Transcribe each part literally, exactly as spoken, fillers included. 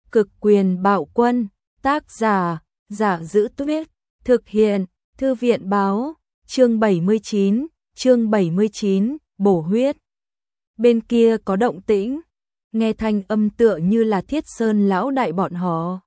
Cực quyền bạo quân, tác giả, Giả Giữ Tuyết, thực hiện, Thư viện báo, chương bảy mươi chín, chương bảy mươi chín, bổ huyết. Bên kia có động tĩnh, nghe thanh âm tựa như là Thiết Sơn lão đại bọn họ.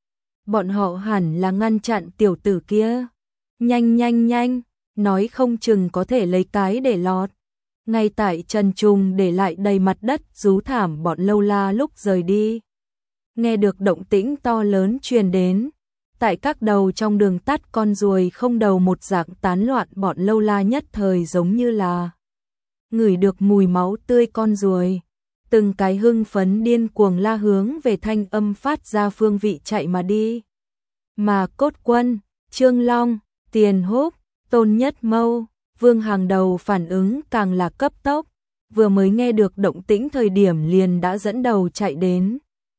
Bọn họ hẳn là ngăn chặn tiểu tử kia. Nhanh nhanh nhanh, nói không chừng có thể lấy cái để lọt. Ngay tại Trần Trùng để lại đầy mặt đất rú thảm bọn lâu la lúc rời đi. Nghe được động tĩnh to lớn truyền đến, tại các đầu trong đường tắt con ruồi không đầu một dạng tán loạn, bọn lâu la nhất thời giống như là ngửi được mùi máu tươi con ruồi. Từng cái hưng phấn điên cuồng la hướng về thanh âm phát ra phương vị chạy mà đi. Mà Cốt Quân, Trương Long, Tiền Húc, Tôn Nhất Mâu, Vương hàng đầu phản ứng càng là cấp tốc, vừa mới nghe được động tĩnh thời điểm liền đã dẫn đầu chạy đến.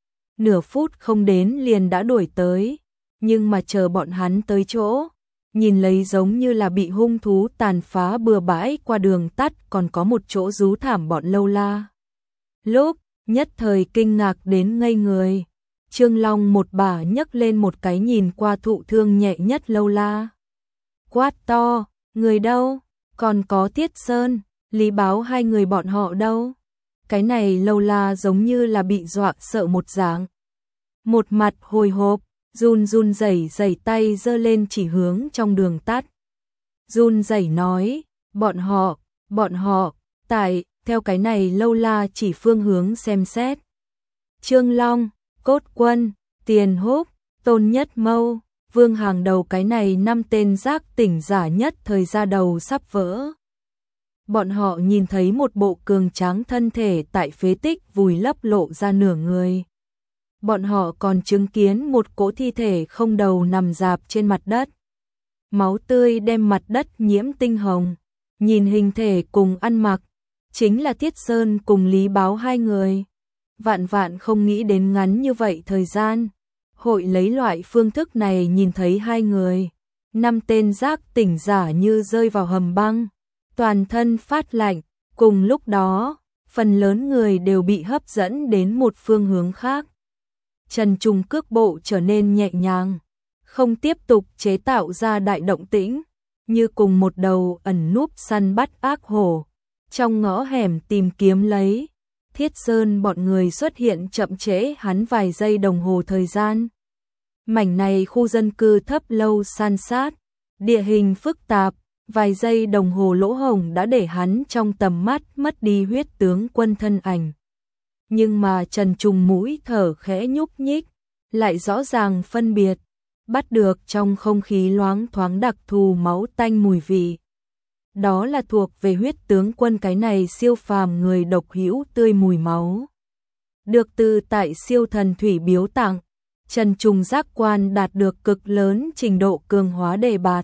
Nửa phút không đến liền đã đuổi tới, nhưng mà chờ bọn hắn tới chỗ, nhìn lấy giống như là bị hung thú tàn phá bừa bãi qua đường tắt còn có một chỗ rú thảm bọn lâu la. Lúc nhất thời kinh ngạc đến ngây người, Trương Long một bà nhấc lên một cái nhìn qua thụ thương nhẹ nhất lâu la. Quát to, người đâu? Còn có Thiết Sơn, Lý Báo hai người bọn họ đâu? Cái này lâu la giống như là bị dọa sợ một dạng. Một mặt hồi hộp, run run rẩy rẩy tay giơ lên chỉ hướng trong đường tắt. Run rẩy nói, bọn họ, bọn họ, tại, theo cái này lâu la chỉ phương hướng xem xét. Trương Long, Cốt Quân, Tiền Húc, Tôn Nhất Mâu, Vương hàng đầu cái này năm tên giác tỉnh giả nhất thời ra đầu sắp vỡ. Bọn họ nhìn thấy một bộ cường tráng thân thể tại phế tích vùi lấp lộ ra nửa người. Bọn họ còn chứng kiến một cỗ thi thể không đầu nằm rạp trên mặt đất. Máu tươi đem mặt đất nhiễm tinh hồng. Nhìn hình thể cùng ăn mặc, chính là Thiết Sơn cùng Lý Báo hai người. Vạn vạn không nghĩ đến ngắn như vậy thời gian, hội lấy loại phương thức này nhìn thấy hai người. Năm tên giác tỉnh giả như rơi vào hầm băng, toàn thân phát lạnh, cùng lúc đó, phần lớn người đều bị hấp dẫn đến một phương hướng khác. Trần Trùng cước bộ trở nên nhẹ nhàng, không tiếp tục chế tạo ra đại động tĩnh, như cùng một đầu ẩn núp săn bắt ác hổ, trong ngõ hẻm tìm kiếm lấy. Thiết Sơn bọn người xuất hiện chậm trễ hắn vài giây đồng hồ thời gian. Mảnh này khu dân cư thấp lâu san sát, địa hình phức tạp, vài giây đồng hồ lỗ hổng đã để hắn trong tầm mắt mất đi huyết tướng quân thân ảnh. Nhưng mà Trần Trùng mũi thở khẽ nhúc nhích, lại rõ ràng phân biệt, bắt được trong không khí loáng thoáng đặc thù máu tanh mùi vị. Đó là thuộc về huyết tướng quân cái này siêu phàm người độc hữu tươi mùi máu. Được từ tại siêu thần thủy biếu tặng, Trần Trùng giác quan đạt được cực lớn trình độ cường hóa đề bạt.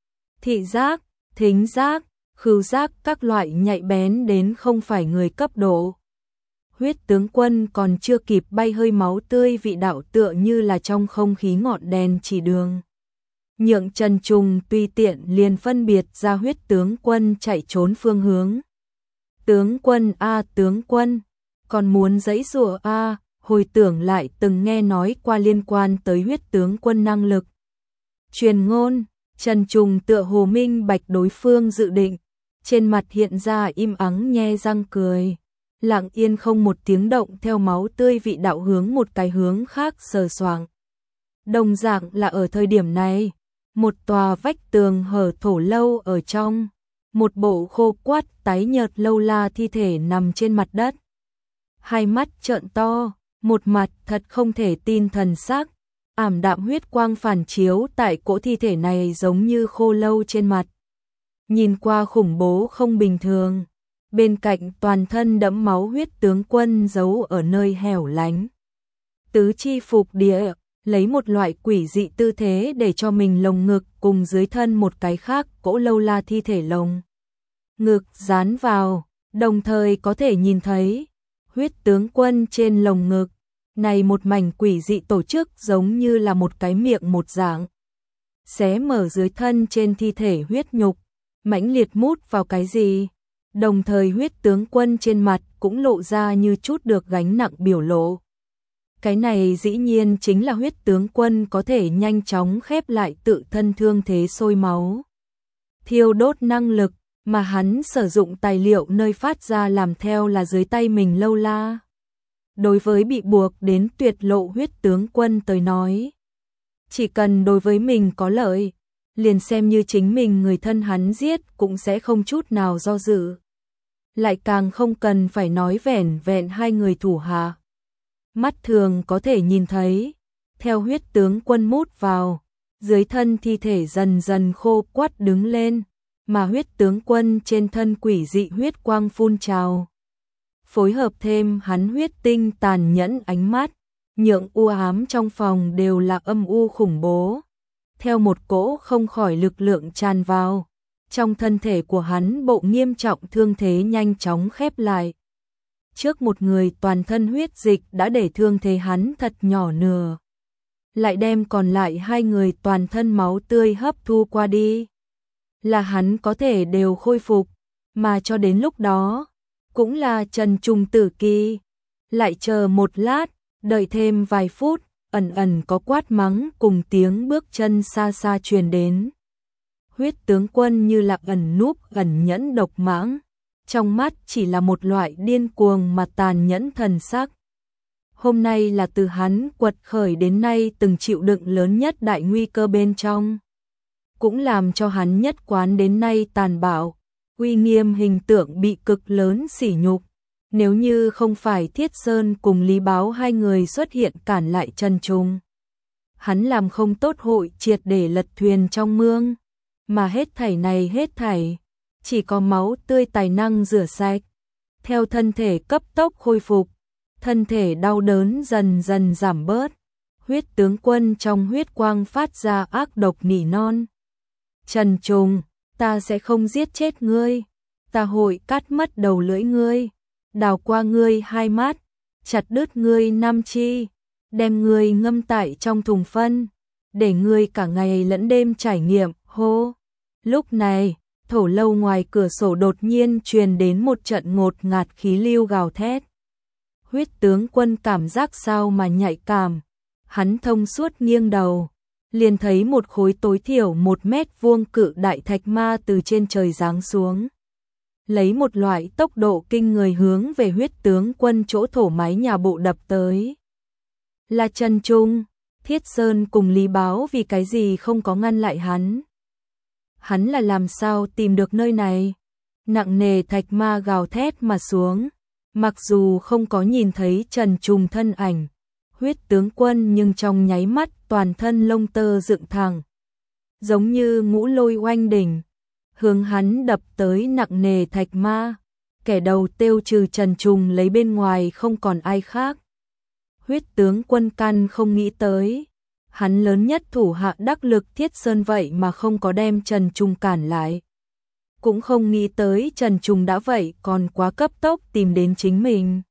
Thị giác, thính giác, khứu giác các loại nhạy bén đến không phải người cấp độ. Huyết tướng quân còn chưa kịp bay hơi máu tươi vị đạo tựa như là trong không khí ngọn đèn chỉ đường. Nhượng Trần Trùng tùy tiện liền phân biệt ra huyết tướng quân chạy trốn phương hướng. Tướng quân a tướng quân, còn muốn giãy giụa a, hồi tưởng lại từng nghe nói qua liên quan tới huyết tướng quân năng lực. Truyền ngôn, Trần Trùng tựa hồ minh bạch đối phương dự định, trên mặt hiện ra im ắng nhe răng cười. Lặng yên không một tiếng động theo máu tươi vị đạo hướng một cái hướng khác sờ soạng. Đồng dạng là ở thời điểm này, một tòa vách tường hở thổ lâu ở trong, một bộ khô quắt tái nhợt lâu la thi thể nằm trên mặt đất. Hai mắt trợn to, một mặt thật không thể tin thần sắc, ảm đạm huyết quang phản chiếu tại cỗ thi thể này giống như khô lâu trên mặt. Nhìn qua khủng bố không bình thường. Bên cạnh toàn thân đẫm máu huyết tướng quân giấu ở nơi hẻo lánh. Tứ chi phục địa, lấy một loại quỷ dị tư thế để cho mình lồng ngực cùng dưới thân một cái khác cỗ lâu la thi thể lồng. Ngực dán vào, đồng thời có thể nhìn thấy huyết tướng quân trên lồng ngực. Này một mảnh quỷ dị tổ chức giống như là một cái miệng một dạng. Xé mở dưới thân trên thi thể huyết nhục, mãnh liệt mút vào cái gì. Đồng thời huyết tướng quân trên mặt cũng lộ ra như chút được gánh nặng biểu lộ. Cái này dĩ nhiên chính là huyết tướng quân có thể nhanh chóng khép lại tự thân thương thế sôi máu, thiêu đốt năng lực, mà hắn sử dụng tài liệu nơi phát ra làm theo là dưới tay mình lâu la. Đối với bị buộc đến tuyệt lộ huyết tướng quân tới nói, chỉ cần đối với mình có lợi, liền xem như chính mình người thân hắn giết cũng sẽ không chút nào do dự. Lại càng không cần phải nói vẻn vẹn hai người thủ hạ. Mắt thường có thể nhìn thấy, theo huyết tướng quân mút vào, dưới thân thi thể dần dần khô quắt đứng lên, mà huyết tướng quân trên thân quỷ dị huyết quang phun trào. Phối hợp thêm hắn huyết tinh tàn nhẫn ánh mắt, nhượng u ám trong phòng đều là âm u khủng bố. Theo một cỗ không khỏi lực lượng tràn vào, trong thân thể của hắn bộ nghiêm trọng thương thế nhanh chóng khép lại. Trước một người toàn thân huyết dịch đã để thương thế hắn thật nhỏ nửa, lại đem còn lại hai người toàn thân máu tươi hấp thu qua đi, là hắn có thể đều khôi phục, mà cho đến lúc đó, cũng là Trần Trùng tử kỳ. Lại chờ một lát, đợi thêm vài phút, ẩn ẩn có quát mắng cùng tiếng bước chân xa xa truyền đến. Huyết tướng quân như là ẩn núp ẩn nhẫn độc mãng, trong mắt chỉ là một loại điên cuồng mà tàn nhẫn thần sắc. Hôm nay là từ hắn quật khởi đến nay từng chịu đựng lớn nhất đại nguy cơ bên trong, cũng làm cho hắn nhất quán đến nay tàn bạo, uy nghiêm hình tượng bị cực lớn sỉ nhục. Nếu như không phải Thiết Sơn cùng Lý Báo hai người xuất hiện cản lại Trần Trùng, hắn làm không tốt hội triệt để lật thuyền trong mương, mà hết thảy này hết thảy, chỉ có máu tươi tài năng rửa sạch. Theo thân thể cấp tốc khôi phục, thân thể đau đớn dần dần giảm bớt, huyết tướng quân trong huyết quang phát ra ác độc nỉ non. Trần Trùng, ta sẽ không giết chết ngươi, ta hội cắt mất đầu lưỡi ngươi, đào qua ngươi hai mắt, chặt đứt ngươi năm chi, đem ngươi ngâm tại trong thùng phân, để ngươi cả ngày lẫn đêm trải nghiệm, hô. Lúc này, thổ lâu ngoài cửa sổ đột nhiên truyền đến một trận ngột ngạt khí lưu gào thét. Huyết tướng quân cảm giác sao mà nhạy cảm, hắn thông suốt nghiêng đầu, liền thấy một khối tối thiểu một mét vuông cự đại thạch ma từ trên trời giáng xuống. Lấy một loại tốc độ kinh người hướng về huyết tướng quân chỗ thổ mái nhà bộ đập tới. Là Trần Trung, Thiết Sơn cùng Lý Báo vì cái gì không có ngăn lại hắn. Hắn là làm sao tìm được nơi này? Nặng nề thạch ma gào thét mà xuống, mặc dù không có nhìn thấy Trần Trung thân ảnh, huyết tướng quân nhưng trong nháy mắt toàn thân lông tơ dựng thẳng, giống như ngũ lôi oanh đỉnh, hướng hắn đập tới nặng nề thạch ma. Kẻ đầu tiêu trừ Trần Trùng lấy bên ngoài không còn ai khác. Huyết tướng quân căn không nghĩ tới, hắn lớn nhất thủ hạ đắc lực Thiết Sơn vậy mà không có đem Trần Trùng cản lại. Cũng không nghĩ tới Trần Trùng đã vậy còn quá cấp tốc tìm đến chính mình.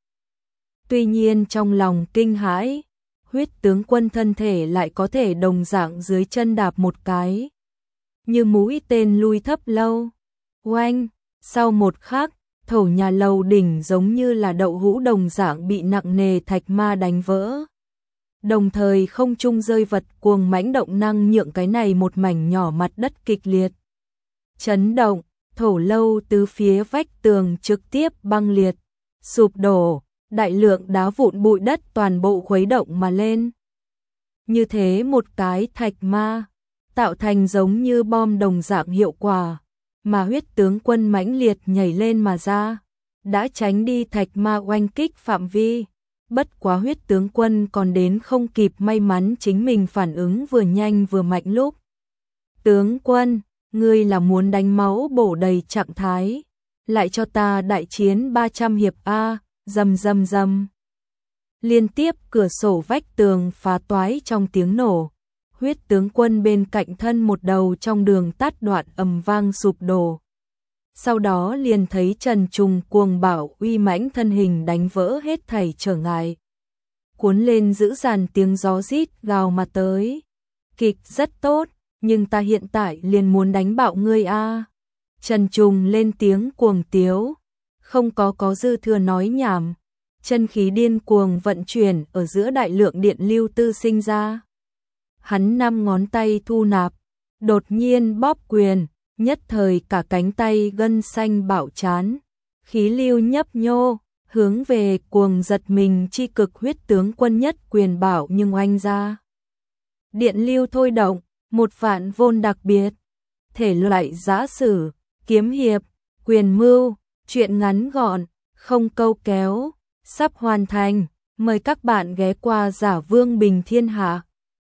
Tuy nhiên trong lòng kinh hãi, huyết tướng quân thân thể lại có thể đồng dạng dưới chân đạp một cái, như mũi tên lui thấp lâu. Oanh, sau một khắc, thổ nhà lầu đỉnh giống như là đậu hũ đồng dạng bị nặng nề thạch ma đánh vỡ. Đồng thời không trung rơi vật cuồng mãnh động năng nhượng cái này một mảnh nhỏ mặt đất kịch liệt chấn động, thổ lâu tứ phía vách tường trực tiếp băng liệt, sụp đổ, đại lượng đá vụn bụi đất toàn bộ khuấy động mà lên. Như thế một cái thạch ma, tạo thành giống như bom đồng dạng hiệu quả, mà huyết tướng quân mãnh liệt nhảy lên mà ra, đã tránh đi thạch ma oanh kích phạm vi. Bất quá huyết tướng quân còn đến không kịp may mắn chính mình phản ứng vừa nhanh vừa mạnh lúc. Tướng quân, ngươi là muốn đánh máu bổ đầy trạng thái, lại cho ta đại chiến ba trăm hiệp A, rầm rầm rầm. Liên tiếp cửa sổ vách tường phá toái trong tiếng nổ, huyết tướng quân bên cạnh thân một đầu trong đường tắt đoạn ầm vang sụp đổ. Sau đó liền thấy Trần Trùng cuồng bạo uy mãnh thân hình đánh vỡ hết thảy trở ngại, cuốn lên dữ dằn tiếng gió rít gào mà tới. Kịch rất tốt, nhưng ta hiện tại liền muốn đánh bạo ngươi a. Trần Trùng lên tiếng cuồng tiếu, không có có dư thừa nói nhảm, chân khí điên cuồng vận chuyển ở giữa đại lượng điện lưu tư sinh ra. Hắn năm ngón tay thu nạp, đột nhiên bóp quyền, nhất thời cả cánh tay gân xanh bạo chán, khí lưu nhấp nhô, hướng về cuồng giật mình chi cực huyết tướng quân nhất quyền bảo nhưng oanh ra. Điện lưu thôi động, một vạn vôn đặc biệt, thể loại giã sử, kiếm hiệp, quyền mưu, truyện ngắn gọn, không câu kéo, sắp hoàn thành, mời các bạn ghé qua Giả Vương Bình Thiên Hạ.